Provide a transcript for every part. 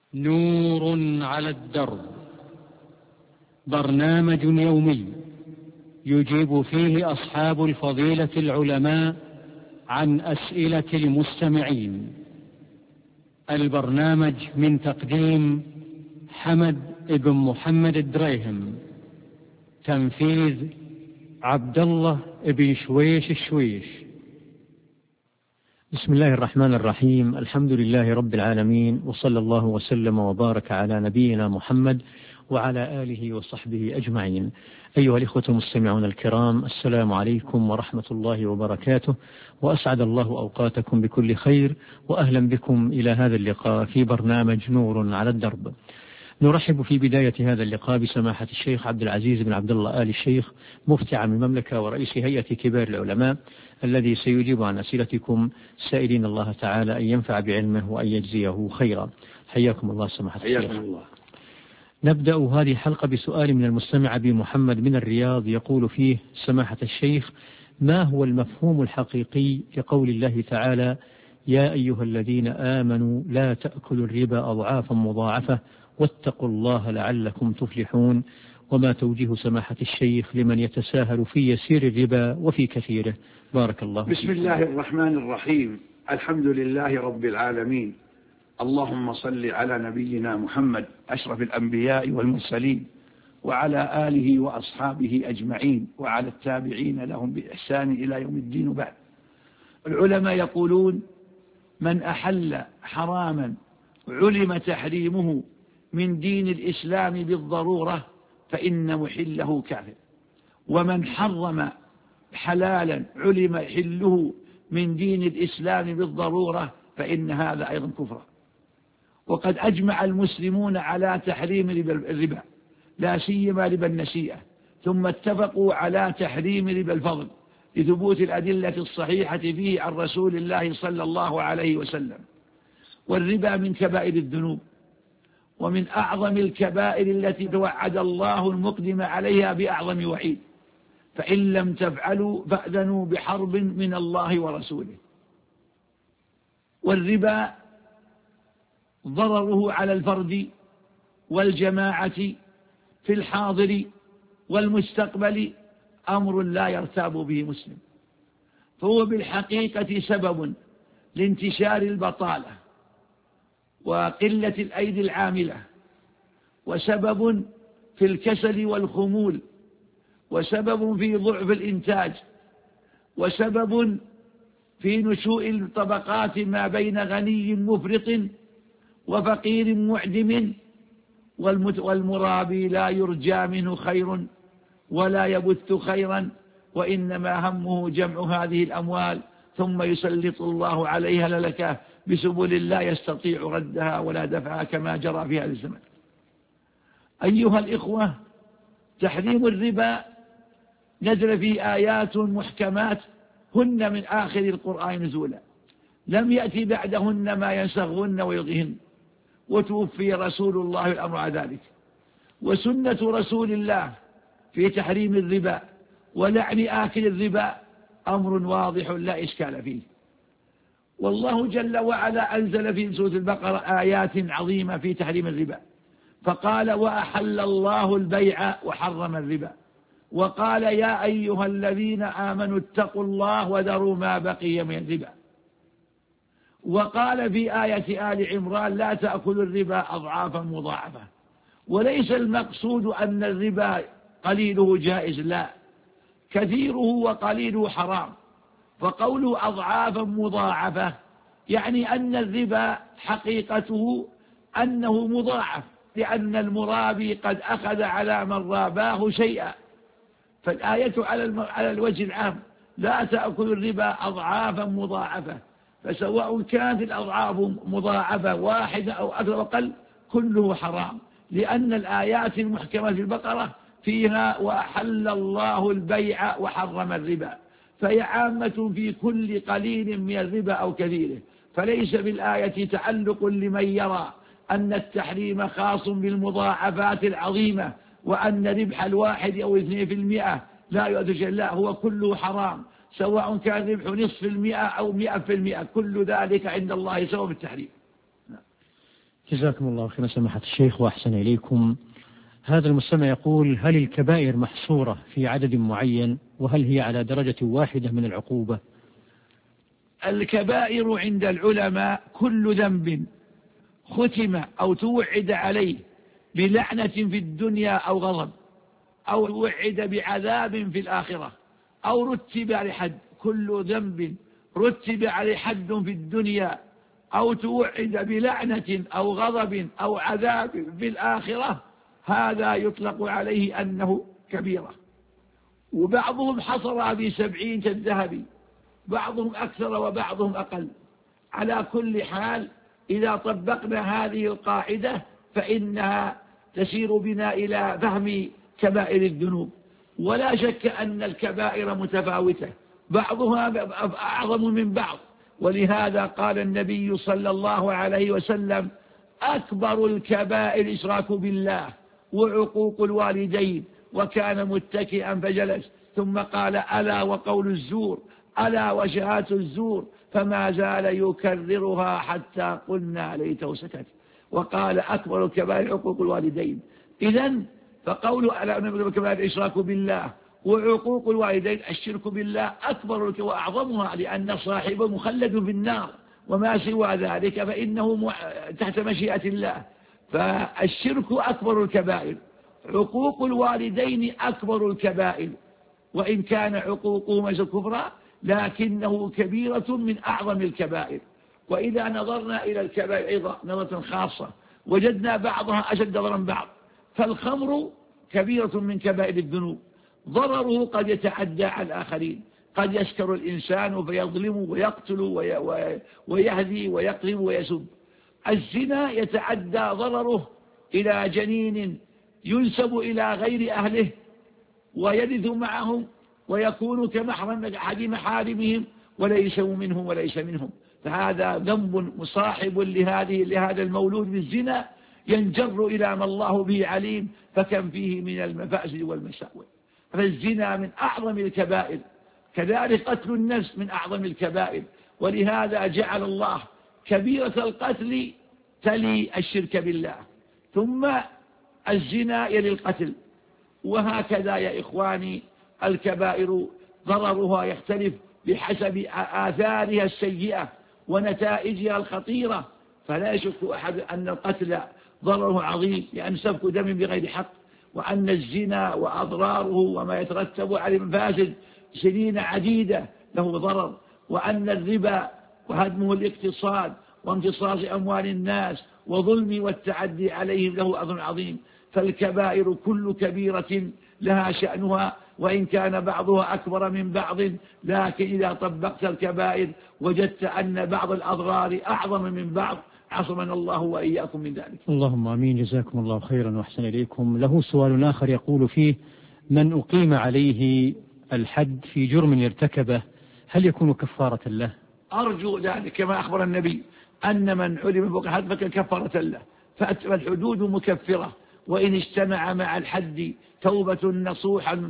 نور على الدرب، برنامج يومي يجيب فيه أصحاب الفضيلة العلماء عن أسئلة المستمعين. البرنامج من تقديم حمد بن محمد الدريهم، تنفيذ عبد الله بن شويش الشويش. بسم الله الرحمن الرحيم. الحمد لله رب العالمين، وصلى الله وسلم وبارك على نبينا محمد وعلى آله وصحبه أجمعين. أيها الإخوة المستمعون الكرام، السلام عليكم ورحمة الله وبركاته، وأسعد الله أوقاتكم بكل خير، وأهلا بكم إلى هذا اللقاء في برنامج نور على الدرب. نرحب في بداية هذا اللقاء بسماحة الشيخ عبد العزيز بن عبد الله آل الشيخ، مفتي عام المملكة ورئيس هيئة كبار العلماء، الذي سيجيب عن أسئلتكم، سائلين الله تعالى أن ينفع بعلمه وأن يجزيه خيرا. حياكم الله سماحة الشيخ. حياكم الله. نبدأ هذه الحلقة بسؤال من المستمع أبي محمد من الرياض، يقول فيه: سماحة الشيخ، ما هو المفهوم الحقيقي لقول الله تعالى: يا أيها الذين آمنوا لا تأكلوا الربا أضعافا مضاعفة واتقوا الله لعلكم تفلحون؟ وما توجيه سماحة الشيخ لمن يتساهل في يسير الربا وفي كثيره؟ بارك الله فيك. بسم الله الرحمن الرحيم. الحمد لله رب العالمين، اللهم صل على نبينا محمد أشرف الأنبياء والمرسلين، وعلى آله وأصحابه أجمعين، وعلى التابعين لهم بإحسان إلى يوم الدين. بعد، العلماء يقولون: من أحل حراما علم تحريمه من دين الإسلام بالضرورة فإن محله كافر، ومن حرم حلالا علم حله من دين الإسلام بالضرورة فإن هذا أيضا كفر. وقد أجمع المسلمون على تحريم الربا، لا سيما ربا النسيئة، ثم اتفقوا على تحريم ربا الفضل لثبوت الأدلة الصحيحة فيه عن رسول الله صلى الله عليه وسلم. والربا من كبائر الذنوب، ومن أعظم الكبائر التي توعد الله المقدم عليها بأعظم وعيد، فإن لم تفعلوا فأذنوا بحرب من الله ورسوله. والربا ضرره على الفرد والجماعة في الحاضر والمستقبل أمر لا يرتاب به مسلم، فهو بالحقيقة سبب لانتشار البطالة وقلة الأيدي العاملة، وسبب في الكسل والخمول، وسبب في ضعف الإنتاج، وسبب في نشوء الطبقات ما بين غني مفرط وفقير معدم. والمرابي لا يرجى منه خير ولا يبث خيرا، وإنما همه جمع هذه الأموال ثم يسلط الله عليها للكة بسبل لا يستطيع ردها ولا دفعها كما جرى في هذا الزمن. أيها الإخوة، تحريم الربا نزل في آيات محكمات هن من آخر القرآن نزولا، لم يأتي بعدهن ما ينسخهن ويلغيهن، وتوفي رسول الله الأمر على ذلك. وسنة رسول الله في تحريم الربا ولعن آكل الربا أمر واضح لا إشكال فيه. والله جل وعلا أنزل في سورة البقرة آيات عظيمة في تحريم الربا، فقال: وأحل الله البيع وحرم الربا، وقال: يا أيها الذين آمنوا اتقوا الله وذروا ما بقي من الربا، وقال في آية آل عمران: لا تأكلوا الربا أضعافا مضاعفة. وليس المقصود أن الربا قليله جائز، لا، كثيره وقليله حرام. فقوله أضعافا مضاعفة يعني أن الربا حقيقته أنه مضاعف، لأن المرابي قد أخذ على من راباه شيئا. فالآية على الوجه العام: لا تأكلوا الربا أضعافا مضاعفة، فسواء كانت الأضعاف مضاعفة واحدة أو أكثر وقل كله حرام، لأن الآيات المحكمة في البقرة فيها: وأحل الله البيع وحرم الربا، فهي عامة في كل قليل من الربا أو كثيره. فليس بالآية تعلق لمن يرى أن التحريم خاص بالمضاعفات العظيمة، وأن ربح 1 أو 2% لا يؤدي شيء، لا، هو كله حرام، سواء كان ربح 0.5% أو 100%، كل ذلك عند الله سواء بالتحريم. جزاكم الله خيرا سماحة الشيخ وأحسن إليكم. هذا المستمع يقول: هل الكبائر محصورة في عدد معين، وهل هي على درجة واحدة من العقوبة؟ الكبائر عند العلماء كل ذنب ختم أو توعد عليه بلعنة في الدنيا أو غضب، أو توعد بعذاب في الآخرة، أو رتب عليه حد. كل ذنب رتب عليه حد في الدنيا أو توعد بلعنة أو غضب أو عذاب في الآخرة، هذا يطلق عليه أنه كبيرة. وبعضهم حصر ب70 كالذهب، بعضهم أكثر وبعضهم أقل. على كل حال إذا طبقنا هذه القاعدة فإنها تسير بنا إلى فهم كبائر الذنوب. ولا شك أن الكبائر متفاوتة، بعضها أعظم من بعض، ولهذا قال النبي صلى الله عليه وسلم: أكبر الكبائر الإشراك بالله وعقوق الوالدين. وكان متكئا فجلس، ثم قال: ألا وقول الزور، ألا وشهادة الزور. فما زال يكررها حتى قلنا ليته سكت. وقال: أكبر الكبائر عقوق الوالدين. إذن فقول ألا نبذل الكبائر الإشراك بالله وعقوق الوالدين، الشرك بالله أكبر وأعظمها، لأن صاحبه مخلد في النار، وما سوى ذلك فإنه تحت مشيئة الله. فالشرك أكبر الكبائر، عقوق الوالدين أكبر الكبائر، وإن كان عقوقهما كفرا لكنه كبيرة من أعظم الكبائر. وإذا نظرنا إلى الكبائر أيضا نظرة خاصة وجدنا بعضها أشد ضررا من بعض. فالخمر كبيرة من كبائر الذنوب، ضرره قد يتعدى على الآخرين، قد يسكر الإنسان فيظلم ويقتل ويهدي ويقذف ويسب. الزنا يتعدى ضرره إلى جنين ينسب إلى غير أهله ويرث معهم ويكون كمحرم أحد محارمهم وليس منهم وليس منهم. فهذا ذنب مصاحب لهذا المولود بالزنا ينجر إلى ما الله به عليم، فكم فيه من المفاسد والمساوئ. فالزنا من أعظم الكبائر، كذلك قتل النفس من أعظم الكبائر. ولهذا جعل الله كبيرة القتل تلي الشرك بالله، ثم الزنا يلي القتل. وهكذا يا إخواني الكبائر ضررها يختلف بحسب آثارها السيئة ونتائجها الخطيرة. فلا يشك أحد أن القتل ضرره عظيم، لأن سفك دم بغير حق، وأن الزنا وأضراره وما يترتب عليه مفاسد سنين عديدة له ضرر، وأن الربا وهدمه الاقتصاد وامتصاص أموال الناس وظلم والتعدي عليهم له أثر عظيم. فالكبائر كل كبيرة لها شأنها، وإن كان بعضها أكبر من بعض، لكن إذا طبقت الكبائر وجدت أن بعض الأضرار أعظم من بعض. عصمنا الله وإياكم من ذلك. اللهم آمين. جزاكم الله خيرا وأحسن إليكم. له سؤال آخر يقول فيه: من أقيم عليه الحد في جرم ارتكبه هل يكون كفارة له؟ أرجو ذلك كما أخبر النبي أن من علم فوق الحد فكفارة له. فالحدود مكفرة، وإن اجتمع مع الحد توبة نصوحا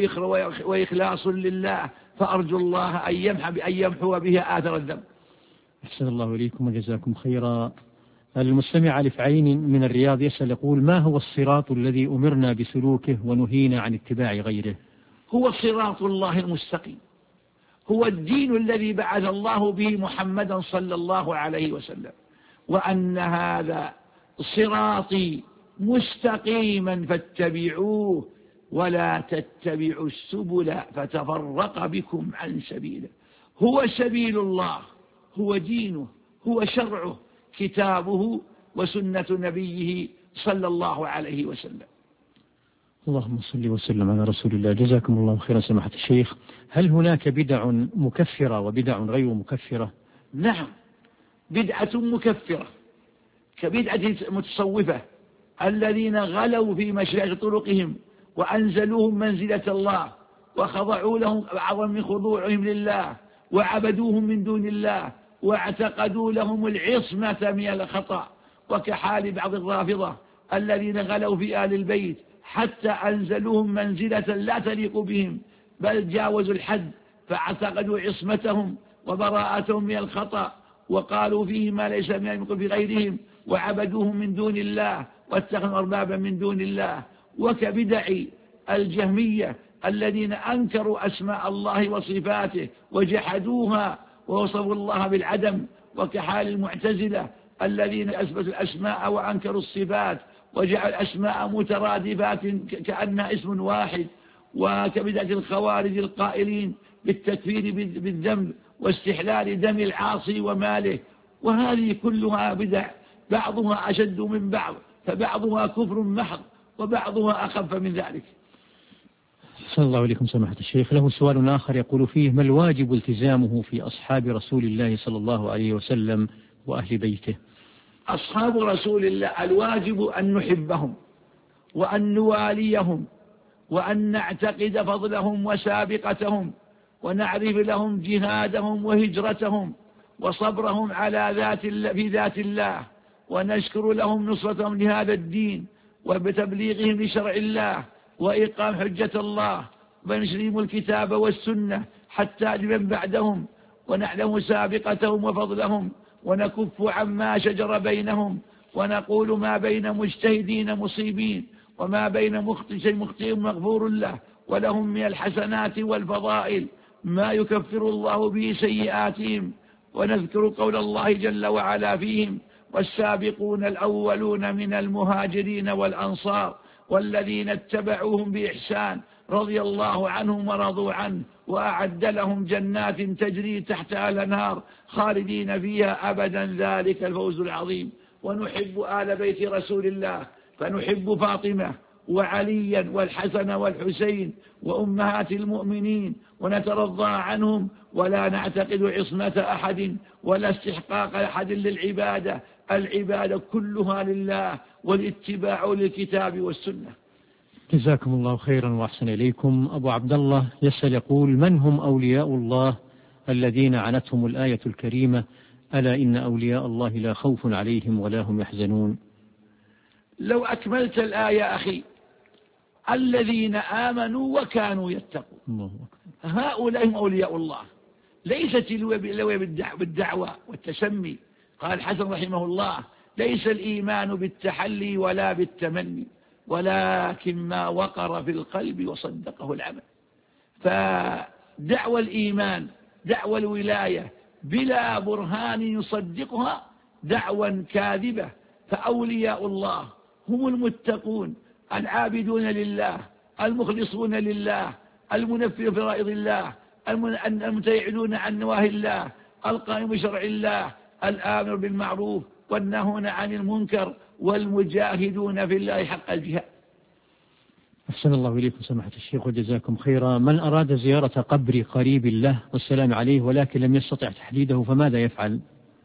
وإخلاص لله فأرجو الله أن يمحو بها آثر الذنب. أحسن الله إليكم وجزاكم خيرا. المستمع ألف عين من الرياض يسأل يقول: ما هو الصراط الذي أمرنا بسلوكه ونهينا عن اتباع غيره؟ هو صراط الله المستقيم، هو الدين الذي بعث الله به محمدا صلى الله عليه وسلم، وأن هذا صراطي مستقيما فاتبعوه ولا تتبعوا السبل فتفرق بكم عن سبيله. هو سبيل الله، هو دينه، هو شرعه، كتابه وسنة نبيه صلى الله عليه وسلم. اللهم صل وسلم على رسول الله. جزاكم الله خيرا سماحة الشيخ. هل هناك بدع مكفرة وبدع غير مكفرة؟ نعم، بدعة مكفرة كبدعة المتصوفة الذين غلوا في مشايخ طرقهم وأنزلوهم منزلة الله وخضعوا لهم أعظم من خضوعهم لله وعبدوهم من دون الله واعتقدوا لهم العصمة من الخطأ، وكحال بعض الرافضة الذين غلوا في آل البيت حتى أنزلوهم منزلة لا تليق بهم، بل جاوزوا الحد فاعتقدوا عصمتهم وبراءتهم من الخطأ وقالوا فيه ما ليس من المقل في غيرهم، وعبدوهم من دون الله واتخذوا أربابا من دون الله، وكبدع الجهمية الذين أنكروا أسماء الله وصفاته وجحدوها ووصفوا الله بالعدم، وكحال المعتزلة الذين أثبتوا الأسماء وأنكروا الصفات وجعلوا الأسماء مترادفات كأنها اسم واحد، وكبدعة الخوارج القائلين بالتكفير بالذنب واستحلال دم العاصي وماله. وهذه كلها بدع بعضها أشد من بعض، فبعضها كفر محض وبعضها أخف من ذلك. صلى الله عليكم سماحة الشيخ. له سؤال آخر يقول فيه: ما الواجب التزامه في أصحاب رسول الله صلى الله عليه وسلم وأهل بيته؟ أصحاب رسول الله الواجب أن نحبهم وأن نواليهم وأن نعتقد فضلهم وسابقتهم، ونعرف لهم جهادهم وهجرتهم وصبرهم على في ذات الله، ونشكر لهم نصرتهم لهذا الدين وبتبليغهم لشرع الله وإقام حجة الله ونشرهم الكتاب والسنة حتى لمن بعدهم، ونعلم سابقتهم وفضلهم، ونكف عما شجر بينهم، ونقول ما بين مجتهدين مصيبين وما بين مخطئ مغفور له، ولهم من الحسنات والفضائل ما يكفر الله به سيئاتهم، ونذكر قول الله جل وعلا فيهم: والسابقون الأولون من المهاجرين والأنصار والذين اتبعوهم بإحسان رضي الله عنهم ورضوا عنه وأعد لهم جنات تجري تحتها الأنهار خالدين فيها أبدا ذلك الفوز العظيم. ونحب آل بيت رسول الله، فنحب فاطمة وعليا والحسن والحسين وأمهات المؤمنين، ونترضى عنهم، ولا نعتقد عصمة أحد ولا استحقاق أحد للعبادة، العبادة كلها لله والاتباع للكتاب والسنة. جزاكم الله خيرا وأحسن إليكم. أبو عبد الله يسأل يقول: من هم أولياء الله الذين عنتهم الآية الكريمة: ألا إن أولياء الله لا خوف عليهم ولا هم يحزنون؟ لو أكملت الآية أخي: الذين آمنوا وكانوا يتقون، هؤلاء هم أولياء الله، ليست الولاية بالدعوة والتسمي. قال الحسن رحمه الله: ليس الإيمان بالتحلي ولا بالتمني، ولكن ما وقر في القلب وصدقه العمل. فدعوى الإيمان دعوى الولاية بلا برهان يصدقها دعوى كاذبة. فأولياء الله هم المتقون العابدون لله المخلصون لله المنفذون فرائض الله المتيعدون عن نواهي الله القائم بشرع الله الآمر بالمعروف والناهون عن المنكر والمجاهدون في الله حق الجهاد. أحسن الله إليكم سماحة الشيخ وجزاكم خيرا. من أراد زيارة قبر قريب له والسلام عليه ولكن لم يستطع تحديده فماذا يفعل؟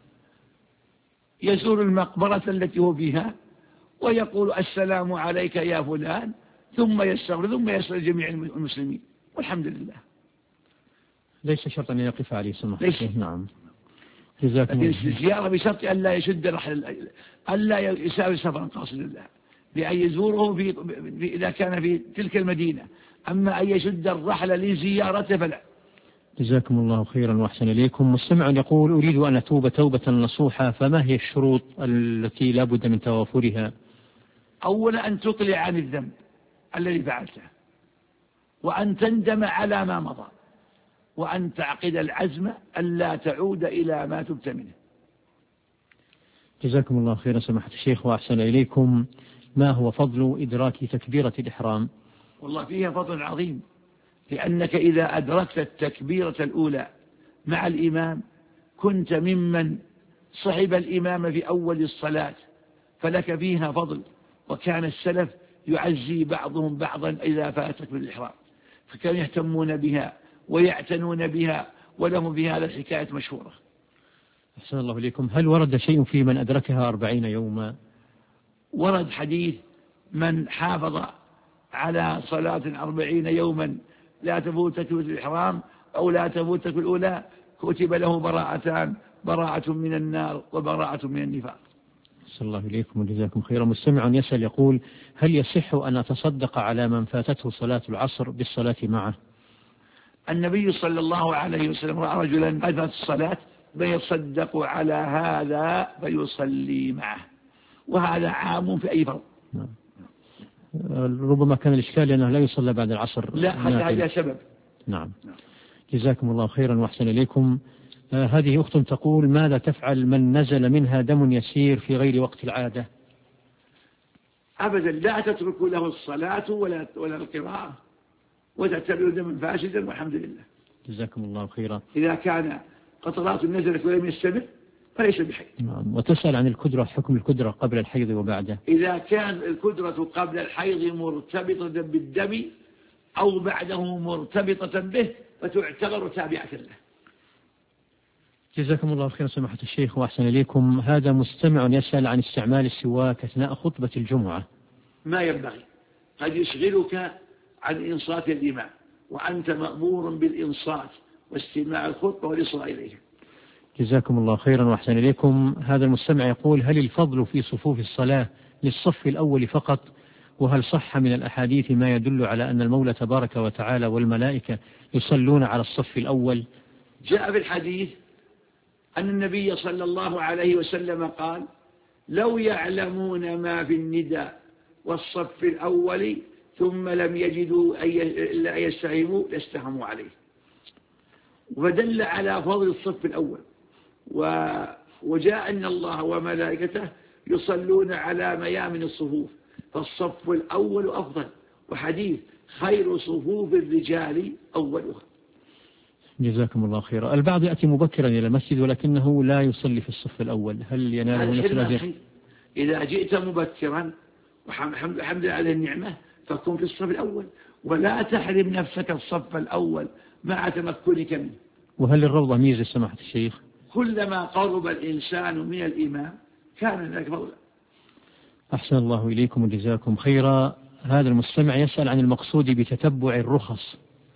يزور المقبرة التي هو فيها ويقول: السلام عليك يا فلان، ثم يستغفر ثم يسأل جميع المسلمين، والحمد لله. ليس شرطا أن يقف عليه سماحة الشيخ. نعم. لكن الزيارة بشرط ألا يشد ألا يسافر سفرا قاصدا له، بأن يزوره إذا كان في تلك المدينة، أما أن يشد الرحل لزيارته فلا. جزاكم الله خيرا وأحسن إليكم. مستمع يقول: أريد أن أتوب توبة نصوحة، فما هي الشروط التي لا بد من توافرها؟ أولا أن تقلع عن الذنب الذي فعلته، وأن تندم على ما مضى، وأن تعقد العزم ألا تعود إلى ما تبت منه. جزاكم الله خيرا سماحة الشيخ وأحسن إليكم. ما هو فضل إدراك تكبيرة الإحرام؟ والله فيها فضل عظيم، لأنك إذا أدركت التكبيرة الأولى مع الإمام كنت ممن صحب الإمام في أول الصلاة، فلك فيها فضل. وكان السلف يعزي بعضهم بعضا إذا فاتت بالإحرام، فكانوا يهتمون بها ويعتنون بها، ولهم في هذا الحكاية مشهورة. أحسن الله إليكم. هل ورد شيء في من أدركها 40 يوما؟ ورد حديث: من حافظ على صلاة 40 يوما لا تفوتك الإحرام أو لا تفوتك الأولى كتب له براءتان: براءة من النار وبراءة من النفاق. صلى الله إليكم وجزاكم خيرا. مستمع يسأل يقول: هل يصح أن أتصدق على من فاتته صلاة العصر بالصلاة معه؟ النبي صلى الله عليه وسلم رأى رجلا فاتت الصلاة فيصدق على هذا فيصلي معه، وهذا عام في أي فرض. نعم. ربما كان الإشكال أنه لا يصلى بعد العصر. لا، هذا سبب. نعم. جزاكم الله خيرا وأحسن إليكم. هذه أخت تقول: ماذا تفعل من نزل منها دم يسير في غير وقت العادة؟ أبدا لا تترك له الصلاة ولا القراءة وتعتبر دما فاسدا، والحمد لله. جزاكم الله خيرا. إذا كان قطرات نزلت ولم يستمر فليس بحيض. نعم. وتسأل عن الكدرة، حكم الكدرة قبل الحيض وبعده. إذا كان الكدرة قبل الحيض مرتبطة بالدم أو بعده مرتبطة به فتعتبر تابعة له. جزاكم الله خيرا سماحة الشيخ وأحسن إليكم. هذا مستمع يسأل عن استعمال السواك أثناء خطبة الجمعة. ما ينبغي، قد يشغلك عن إنصات الإمام وأنت مأمور بالإنصات واستماع الخطبة والإصغاء إليها. جزاكم الله خيرا وأحسن إليكم. هذا المستمع يقول: هل الفضل في صفوف الصلاة للصف الأول فقط؟ وهل صح من الأحاديث ما يدل على أن المولى تبارك وتعالى والملائكة يصلون على الصف الأول؟ جاء في الحديث أن النبي صلى الله عليه وسلم قال: لو يعلمون ما في النداء والصف الأول ثم لم يجدوا إلا أن يستهموا لاستهموا عليه. ودل على فضل الصف الأول. وجاء أن الله وملائكته يصلون على ميامن الصفوف، فالصف الأول أفضل، وحديث خير صفوف الرجال أولها. جزاكم الله خيرا. البعض يأتي مبكرا إلى المسجد ولكنه لا يصلي في الصف الأول، هل يناله نفس الأجر؟ إذا جئت مبكرا والحمد لله على النعمة فكن في الصف الأول، ولا تحرم نفسك الصف الأول مع تمكنك منه. وهل الروضة ميزة سماحة الشيخ؟ كلما قرب الإنسان من الإمام كان ذلك فضلا. أحسن الله إليكم وجزاكم خيرا. هذا المستمع يسأل عن المقصود بتتبع الرخص.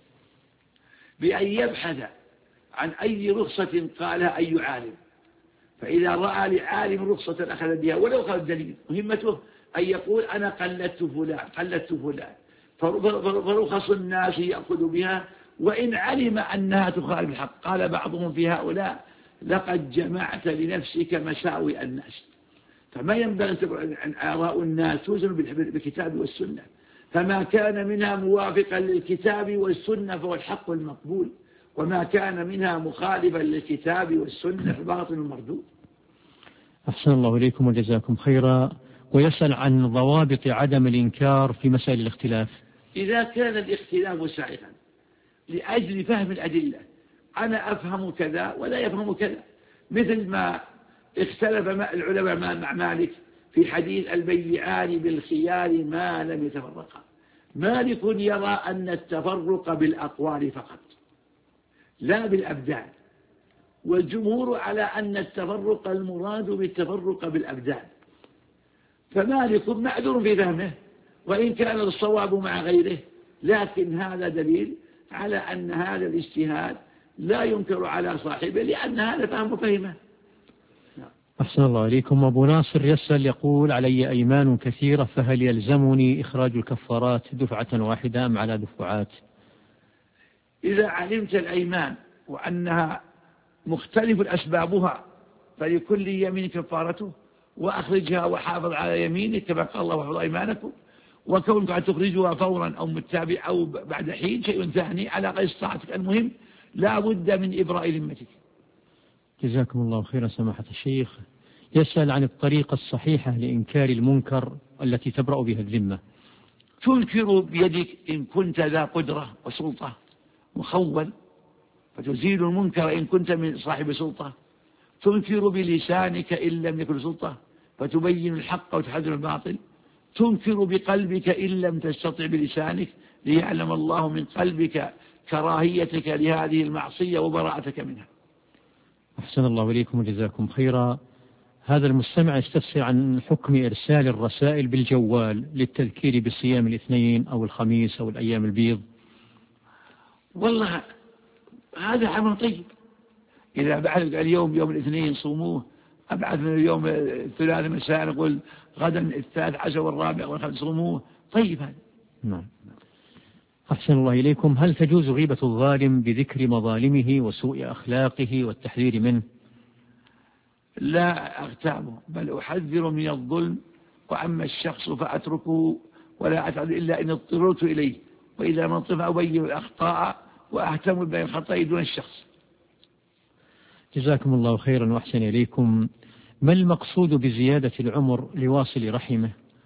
بأن يبحث عن أي رخصة قالها أي عالم، فإذا رأى لعالم رخصة أخذ بها ولو أخذ الدليل. مهمته أن يقول: أنا قلدت فلان، فرخص الناس يأخذ بها وإن علم أنها تخالف الحق. قال بعضهم في هؤلاء: لقد جمعت لنفسك مساوئ الناس. فما ينبغي أن تكون آراء الناس توزن بالكتاب والسنة، فما كان منها موافقا للكتاب والسنة فهو الحق المقبول، وما كان منها مخالفا للكتاب والسنة فباطل مردود. أحسن الله إليكم وجزاكم خيرا. ويسأل عن ضوابط عدم الإنكار في مسائل الاختلاف. إذا كان الاختلاف سائغا لأجل فهم الأدلة، أنا أفهم كذا ولا يفهم كذا، مثل ما اختلف العلماء مع مالك في حديث البيعان بالخيار ما لم يتفرقا. مالك يرى أن التفرق بالأقوال فقط لا بالأبدان، والجمهور على أن التفرق المراد بالتفرق بالأبدان. فمالك معذور في فهمه وإن كان الصواب مع غيره، لكن هذا دليل على أن هذا الاجتهاد لا ينكر على صاحبه لأن هذا فهم فهمه. أحسن الله إليكم. أبو ناصر يسأل يقول: علي أيمان كثيرة، فهل يلزمني إخراج الكفارات دفعة واحدة أم على دفعات؟ إذا علمت الأيمان وأنها مختلف أسبابها فلكل يمين كفارته، وأخرجها وحافظ على يمينك كما قال الله: واحفظوا أيمانكم. وكونك أن تخرجها فورا أو متابع أو بعد حين شيء ثاني على غير استطاعتك. المهم لا بد من إبراء ذمتك. جزاكم الله خيرا سماحة الشيخ. يسأل عن الطريقة الصحيحة لإنكار المنكر التي تبرأ بها الذمة. تنكر بيدك إن كنت ذا قدرة وسلطة مخول فتزيل المنكر إن كنت من صاحب سلطة. تنكر بلسانك إن لم يكن سلطة فتبين الحق وتحذر الباطل. تنكر بقلبك إن لم تستطع بلسانك ليعلم الله من قلبك كراهيتك لهذه المعصية وبراءتك منها. أحسن الله إليكم وجزاكم خيرا. هذا المستمع يستفسر عن حكم إرسال الرسائل بالجوال للتذكير بصيام الاثنين أو الخميس أو الأيام البيض. والله هذا عمل طيب. إذا بعد اليوم يوم الاثنين صوموه، أبعث من اليوم الثلاثاء مساء نقول غدا الثالث عشر والرابع والخامس صوموه، طيب هذا. نعم. أحسن الله إليكم. هل تجوز غيبة الظالم بذكر مظالمه وسوء أخلاقه والتحذير منه؟ لا أغتابه، بل أحذر من الظلم، وأما الشخص فأتركه ولا أتعد إلا إن اضطررت إليه، وإذا ما طفى أبين الأخطاء وأهتم بين الخطأ دون الشخص. جزاكم الله خيرا وأحسن إليكم. ما المقصود بزيادة العمر لواصل رحمه؟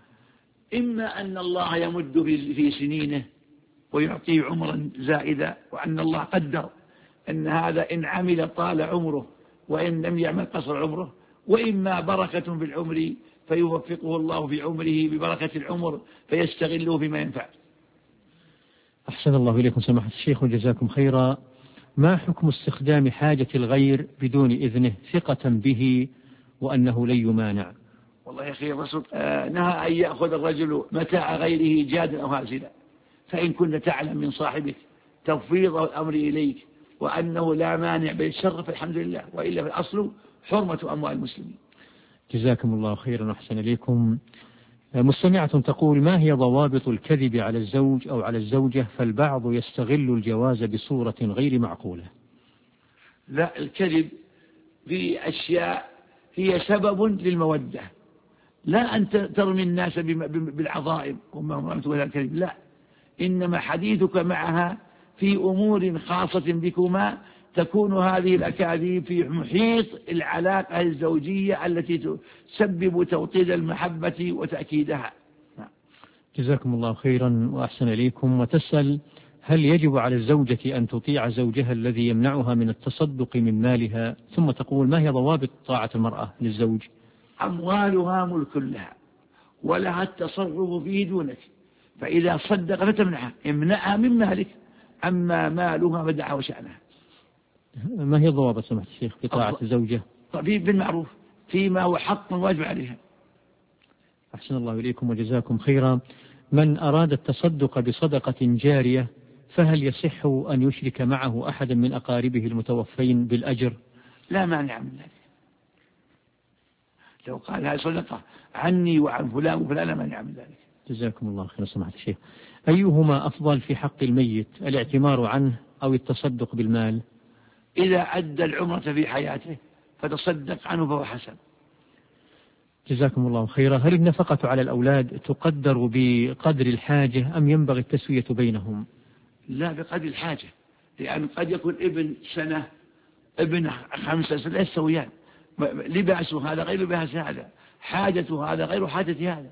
إما أن الله يمد في سنينه ويعطيه عمرا زائدا، وأن الله قدر أن هذا إن عمل طال عمره وإن لم يعمل قصر عمره، وإما بركة في العمر فيوفقه الله في عمره ببركة العمر فيستغله بما ينفع. أحسن الله إليكم سماحة الشيخ وجزاكم خيرا. ما حكم استخدام حاجة الغير بدون إذنه ثقة به وأنه لن يمانع؟ والله يا أخي الرسول نهى أن يأخذ الرجل متاع غيره جادا أو هازلا، فإن كنت تعلم من صاحبك تفويض الأمر إليك وأنه لا مانع بالشر فالحمد لله، وإلا في الأصل حرمة أموال المسلمين. جزاكم الله خيرا وأحسن إليكم. مستمعة تقول: ما هي ضوابط الكذب على الزوج أو على الزوجة؟ فالبعض يستغل الجواز بصورة غير معقولة. لا، الكذب في أشياء هي سبب للمودة، لا أن ترمي الناس بالعظائم وما رمت ولا الكذب، لا، إنما حديثك معها في أمور خاصة بكما تكون هذه الأكاذيب في محيط العلاقة الزوجية التي تسبب توطيد المحبة وتأكيدها. جزاكم الله خيرا وأحسن إليكم. وتسأل: هل يجب على الزوجة أن تطيع زوجها الذي يمنعها من التصدق من مالها؟ ثم تقول: ما هي ضوابط طاعة المرأة للزوج؟ أموالها ملك لها ولها التصرف فيه دونك، فإذا صدق فتمنعها، امنعها من مالك، أما مالها فدعها وشأنها. ما هي الضوابط سمحت الشيخ في طاعة الزوجة؟ بالمعروف فيما هو حق واجب عليها. أحسن الله إليكم وجزاكم خيرا. من أراد التصدق بصدقة جارية فهل يصح أن يشرك معه أحدا من أقاربه المتوفين بالأجر؟ لا مانع من ذلك، لو قال هذه صدقة عني وعن فلان وفلان لا مانع من ذلك. جزاكم الله خيرا سمحت الشيخ. أيهما أفضل في حق الميت، الاعتمار عنه أو التصدق بالمال؟ إذا أدى العمرة في حياته فتصدق عنه فهو حسن. جزاكم الله خيرا. هل النفقة على الأولاد تقدر بقدر الحاجة أم ينبغي التسوية بينهم؟ لا، بقدر الحاجة، لأن قد يكون ابن سنة ابن 5 سنة لا يستويان، لباس هذا غير لباس هذا، حاجة هذا غير حاجة هذا.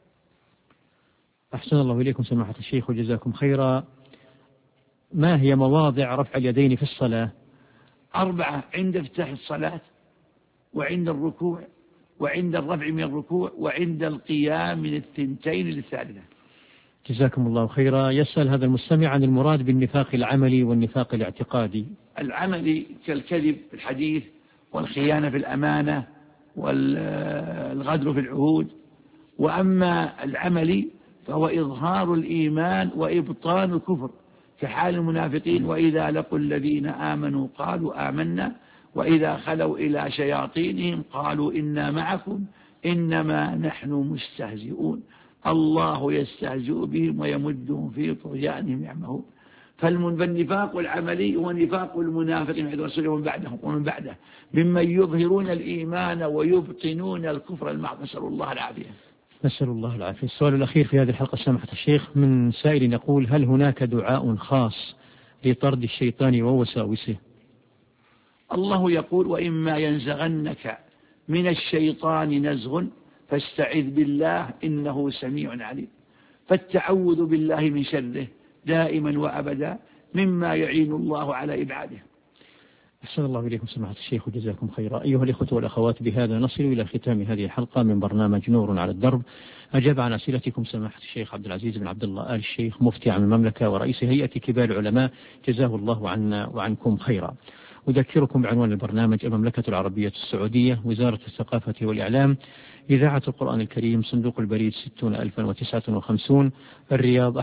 أحسن الله إليكم سماحة الشيخ وجزاكم خيرا. ما هي مواضع رفع اليدين في الصلاة؟ 4: عند افتتاح الصلاة، وعند الركوع، وعند الرفع من الركوع، وعند القيام من 2 للثالثة. جزاكم الله خيرا. يسأل هذا المستمع عن المراد بالنفاق العملي والنفاق الاعتقادي. العملي كالكذب في الحديث والخيانة في الأمانة والغدر في العهود، وأما العملي فهو إظهار الإيمان وإبطان الكفر كحال المنافقين: وإذا لقوا الذين آمنوا قالوا آمنا وإذا خلوا إلى شياطينهم قالوا إنا معكم إنما نحن مستهزئون الله يستهزئ بهم ويمدهم في طغيانهم يعمهون. فالنفاق العملي هو نفاق المنافقين عند رسوله ومن بعده ممن يظهرون الإيمان ويبطنون الكفر المعظم، نسأل الله العافية. نسأل الله العافية. السؤال الأخير في هذه الحلقة سماحة الشيخ من سائل يقول: هل هناك دعاء خاص لطرد الشيطان ووساوسه؟ الله يقول: وإما ينزغنك من الشيطان نزغ فاستعذ بالله إنه سميع عليم. فالتعوذ بالله من شره دائما وأبدا مما يعين الله على إبعاده. أحسن الله إليكم سماحة الشيخ وجزاكم خيرا. أيها الإخوة والأخوات، بهذا نصل إلى ختام هذه الحلقة من برنامج نور على الدرب. أجاب عن أسئلتكم سماحة الشيخ عبد العزيز بن عبد الله آل الشيخ مفتي عام المملكة ورئيس هيئة كبار العلماء، جزاه الله عنا وعنكم خيرا. أذكركم بعنوان البرنامج: المملكة العربية السعودية، وزارة الثقافة والإعلام، إذاعة القرآن الكريم، صندوق البريد 60,059، الرياض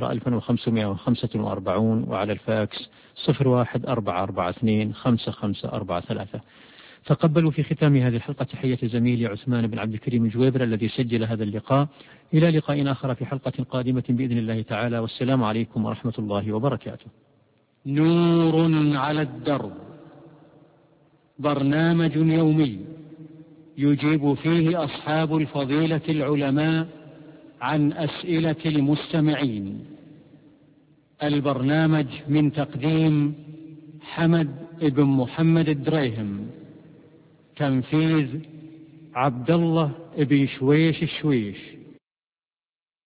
11,545، وعلى الفاكس 01-442-5543. تقبلوا في ختام هذه الحلقة تحية زميلي عثمان بن عبد الكريم الجويبر الذي سجل هذا اللقاء. إلى لقاء آخر في حلقة قادمة بإذن الله تعالى، والسلام عليكم ورحمة الله وبركاته. نور على الدرب، برنامج يومي يجيب فيه أصحاب الفضيلة العلماء عن أسئلة المستمعين. البرنامج من تقديم حمد بن محمد الدريهم، تنفيذ عبد الله بن شويش الشويش.